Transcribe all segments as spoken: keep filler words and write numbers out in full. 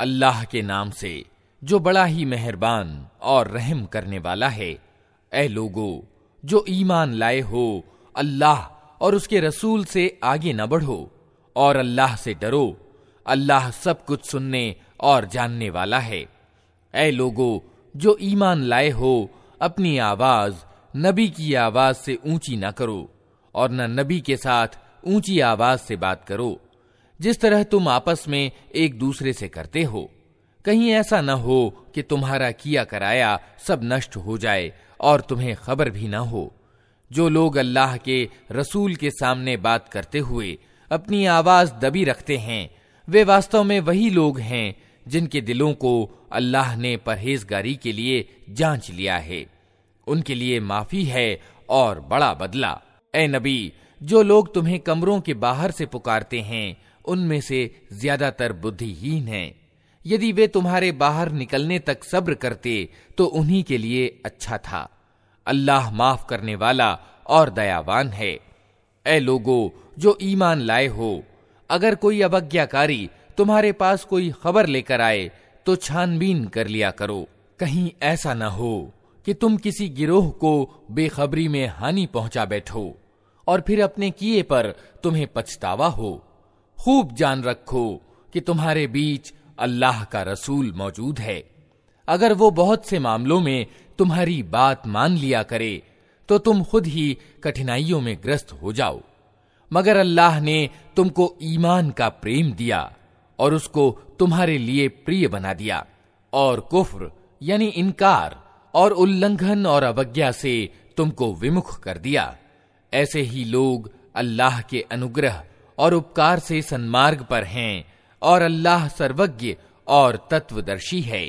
अल्लाह के नाम से जो बड़ा ही मेहरबान और रहम करने वाला है। ऐ लोगो जो ईमान लाए हो, अल्लाह और उसके रसूल से आगे न बढ़ो और अल्लाह से डरो। अल्लाह सब कुछ सुनने और जानने वाला है। ऐ लोगो जो ईमान लाए हो, अपनी आवाज नबी की आवाज से ऊंची न करो और न नबी के साथ ऊंची आवाज से बात करो, जिस तरह तुम आपस में एक दूसरे से करते हो। कहीं ऐसा न हो कि तुम्हारा किया कराया सब नष्ट हो जाए और तुम्हें खबर भी न हो। जो लोग अल्लाह के रसूल के सामने बात करते हुए अपनी आवाज दबी रखते हैं, वे वास्तव में वही लोग हैं जिनके दिलों को अल्लाह ने परहेजगारी के लिए जांच लिया है। उनके लिए माफी है और बड़ा बदला। ऐ नबी, जो लोग तुम्हें कमरों के बाहर से पुकारते हैं, उनमें से ज्यादातर बुद्धिहीन हैं। यदि वे तुम्हारे बाहर निकलने तक सब्र करते तो उन्हीं के लिए अच्छा था। अल्लाह माफ करने वाला और दयावान है। ऐ लोगो जो ईमान लाए हो, अगर कोई अवज्ञाकारी तुम्हारे पास कोई खबर लेकर आए तो छानबीन कर लिया करो। कहीं ऐसा न हो कि तुम किसी गिरोह को बेखबरी में हानि पहुंचा बैठो और फिर अपने किए पर तुम्हें पछतावा हो। खूब जान रखो कि तुम्हारे बीच अल्लाह का रसूल मौजूद है। अगर वो बहुत से मामलों में तुम्हारी बात मान लिया करे तो तुम खुद ही कठिनाइयों में ग्रस्त हो जाओ। मगर अल्लाह ने तुमको ईमान का प्रेम दिया और उसको तुम्हारे लिए प्रिय बना दिया और कुफ्र यानी इनकार और उल्लंघन और अवज्ञा से तुमको विमुख कर दिया। ऐसे ही लोग अल्लाह के अनुग्रह और उपकार से सन्मार्ग पर हैं और अल्लाह सर्वज्ञ और तत्वदर्शी है।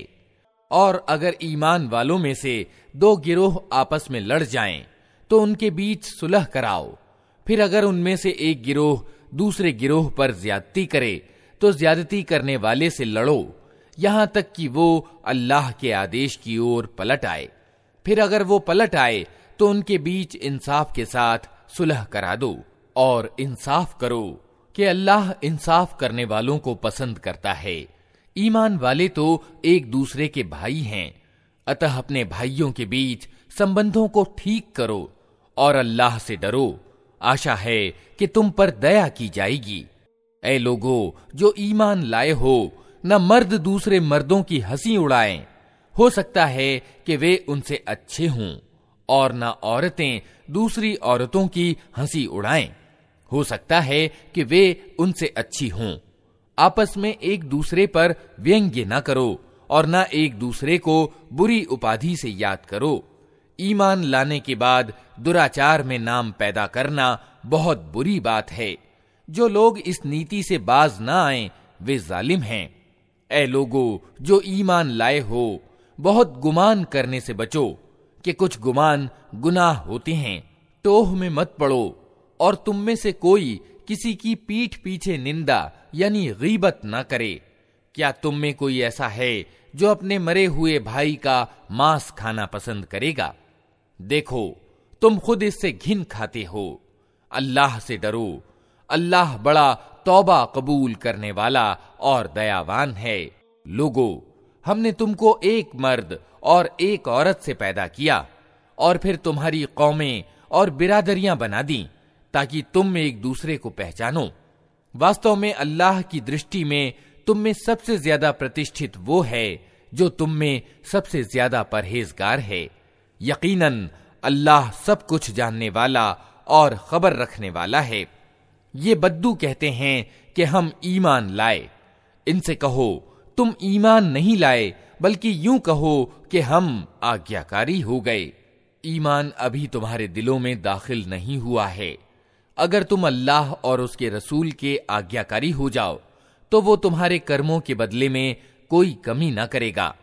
और अगर ईमान वालों में से दो गिरोह आपस में लड़ जाएं, तो उनके बीच सुलह कराओ। फिर अगर उनमें से एक गिरोह दूसरे गिरोह पर ज्यादती करे तो ज्यादती करने वाले से लड़ो, यहां तक कि वो अल्लाह के आदेश की ओर पलट आए। फिर अगर वो पलट आए तो उनके बीच इंसाफ के साथ सुलह करा दो और इंसाफ करो कि अल्लाह इंसाफ करने वालों को पसंद करता है। ईमान वाले तो एक दूसरे के भाई हैं, अतः अपने भाइयों के बीच संबंधों को ठीक करो और अल्लाह से डरो। आशा है कि तुम पर दया की जाएगी। ऐ लोगो जो ईमान लाए हो, न मर्द दूसरे मर्दों की हंसी उड़ाएं। हो सकता है कि वे उनसे अच्छे हों, और न औरतें दूसरी औरतों की हंसी उड़ाएं। हो सकता है कि वे उनसे अच्छी हों। आपस में एक दूसरे पर व्यंग्य न करो और न एक दूसरे को बुरी उपाधि से याद करो। ईमान लाने के बाद दुराचार में नाम पैदा करना बहुत बुरी बात है। जो लोग इस नीति से बाज न आए वे जालिम हैं। ऐ लोगो जो ईमान लाए हो, बहुत गुमान करने से बचो कि कुछ गुमान गुनाह होते हैं। टोह में मत पड़ो और तुम में से कोई किसी की पीठ पीछे निंदा यानी गीबत न करे। क्या तुम में कोई ऐसा है जो अपने मरे हुए भाई का मांस खाना पसंद करेगा? देखो तुम खुद इससे घिन खाते हो। अल्लाह से डरो। अल्लाह बड़ा तौबा कबूल करने वाला और दयावान है। लोगो हमने तुमको एक मर्द और एक औरत से पैदा किया और फिर तुम्हारी कौमें और बिरादरियां बना दी ताकि तुम एक दूसरे को पहचानो। वास्तव में अल्लाह की दृष्टि में तुम में सबसे ज्यादा प्रतिष्ठित वो है जो तुम में सबसे ज्यादा परहेजगार है। यकीनन अल्लाह सब कुछ जानने वाला और खबर रखने वाला है। ये बद्दू कहते हैं कि हम ईमान लाए। इनसे कहो तुम ईमान नहीं लाए, बल्कि यूं कहो कि हम आज्ञाकारी हो गए। ईमान अभी तुम्हारे दिलों में दाखिल नहीं हुआ है। अगर तुम अल्लाह और उसके रसूल के आज्ञाकारी हो जाओ तो वो तुम्हारे कर्मों के बदले में कोई कमी न करेगा।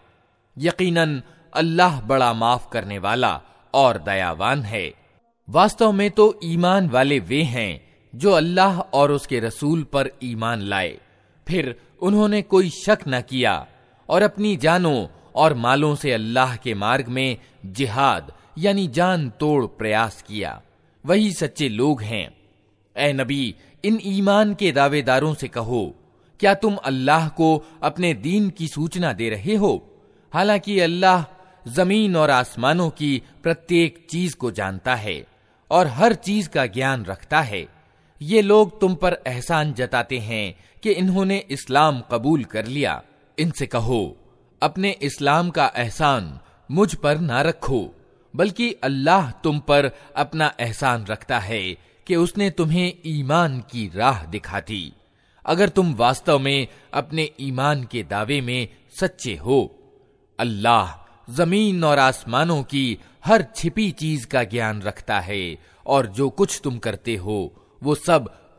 यकीनन अल्लाह बड़ा माफ करने वाला और दयावान है। वास्तव में तो ईमान वाले वे हैं जो अल्लाह और उसके रसूल पर ईमान लाए, फिर उन्होंने कोई शक न किया और अपनी जानों और मालों से अल्लाह के मार्ग में जिहाद यानी जान तोड़ प्रयास किया। वही सच्चे लोग हैं। ऐ नबी, इन ईमान के दावेदारों से कहो क्या तुम अल्लाह को अपने दीन की सूचना दे रहे हो, हालांकि अल्लाह जमीन और आसमानों की प्रत्येक चीज को जानता है और हर चीज का ज्ञान रखता है। ये लोग तुम पर एहसान जताते हैं कि इन्होंने इस्लाम कबूल कर लिया। इनसे कहो, अपने इस्लाम का एहसान मुझ पर ना रखो, बल्कि अल्लाह तुम पर अपना एहसान रखता है कि उसने तुम्हें ईमान की राह दिखा दी, अगर तुम वास्तव में अपने ईमान के दावे में सच्चे हो। अल्लाह जमीन और आसमानों की हर छिपी चीज का ज्ञान रखता है और जो कुछ तुम करते हो वो सब